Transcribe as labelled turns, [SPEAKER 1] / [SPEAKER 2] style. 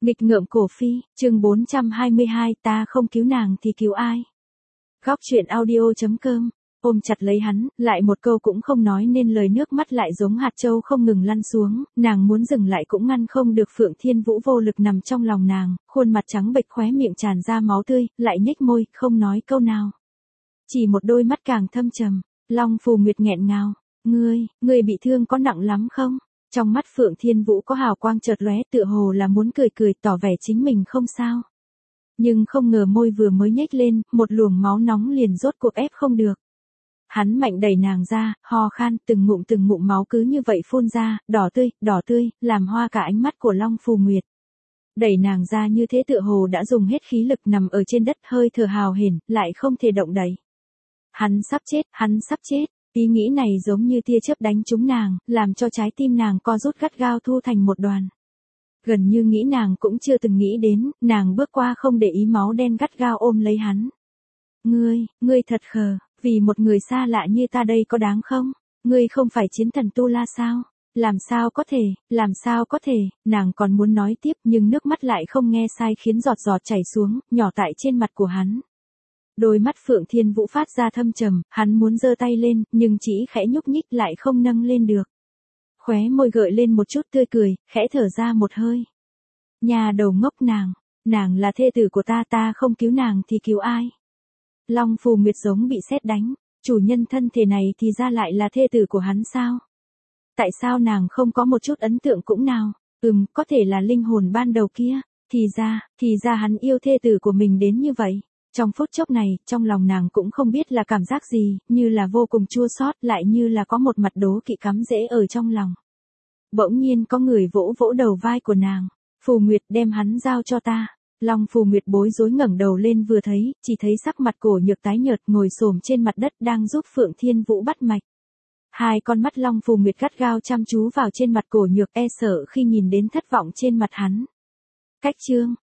[SPEAKER 1] Nghịch ngợm cổ phi, chương 422, ta không cứu nàng thì cứu ai? Góc truyện audio.com, ôm chặt lấy hắn, lại một câu cũng không nói nên lời, nước mắt lại giống hạt châu không ngừng lăn xuống, nàng muốn dừng lại cũng ngăn không được. Phượng Thiên Vũ vô lực nằm trong lòng nàng, khuôn mặt trắng bệch, khóe miệng tràn ra máu tươi, lại nhếch môi, không nói câu nào. Chỉ một đôi mắt càng thâm trầm. Long Phù Nguyệt nghẹn ngào, ngươi bị thương có nặng lắm không? Trong mắt Phượng Thiên Vũ có hào quang chợt lóe, tựa hồ là muốn cười tỏ vẻ chính mình không sao. Nhưng không ngờ môi vừa mới nhếch lên, một luồng máu nóng liền rốt cuộc ép không được. Hắn mạnh đẩy nàng ra, ho khan, từng ngụm máu cứ như vậy phun ra, đỏ tươi, làm hoa cả ánh mắt của Long Phù Nguyệt. Đẩy nàng ra như thế tựa hồ đã dùng hết khí lực, nằm ở trên đất hơi thở hào hển, lại không thể động đậy. Hắn sắp chết. Ý nghĩ này giống như tia chớp đánh trúng nàng, làm cho trái tim nàng co rút gắt gao thu thành một đoàn. Gần như nghĩ nàng cũng chưa từng nghĩ đến, nàng bước qua không để ý, máu đen gắt gao ôm lấy hắn. Ngươi thật khờ, vì một người xa lạ như ta đây có đáng không? Ngươi không phải chiến thần Tu La sao? Làm sao có thể, nàng còn muốn nói tiếp nhưng nước mắt lại không nghe sai khiến giọt chảy xuống, nhỏ tại trên mặt của hắn. Đôi mắt Phượng Thiên Vũ phát ra thâm trầm, hắn muốn giơ tay lên, nhưng chỉ khẽ nhúc nhích lại không nâng lên được. Khóe môi gợi lên một chút tươi cười, khẽ thở ra một hơi. Nhà đầu ngốc, nàng là thê tử của ta không cứu nàng thì cứu ai? Long Phù Nguyệt giống bị sét đánh, chủ nhân thân thể này thì ra lại là thê tử của hắn sao? Tại sao nàng không có một chút ấn tượng cũng nào? Có thể là linh hồn ban đầu kia, thì ra hắn yêu thê tử của mình đến như vậy. Trong phút chốc này, trong lòng nàng cũng không biết là cảm giác gì, như là vô cùng chua xót, lại như là có một mặt đố kỵ cắm rễ ở trong lòng. Bỗng nhiên có người vỗ vỗ đầu vai của nàng. Phù Nguyệt, đem hắn giao cho ta. Long Phù Nguyệt bối rối ngẩng đầu lên vừa thấy, chỉ thấy sắc mặt Cổ Nhược tái nhợt ngồi xổm trên mặt đất đang giúp Phượng Thiên Vũ bắt mạch. Hai con mắt Long Phù Nguyệt gắt gao chăm chú vào trên mặt Cổ Nhược, e sợ khi nhìn đến thất vọng trên mặt hắn. Cách chương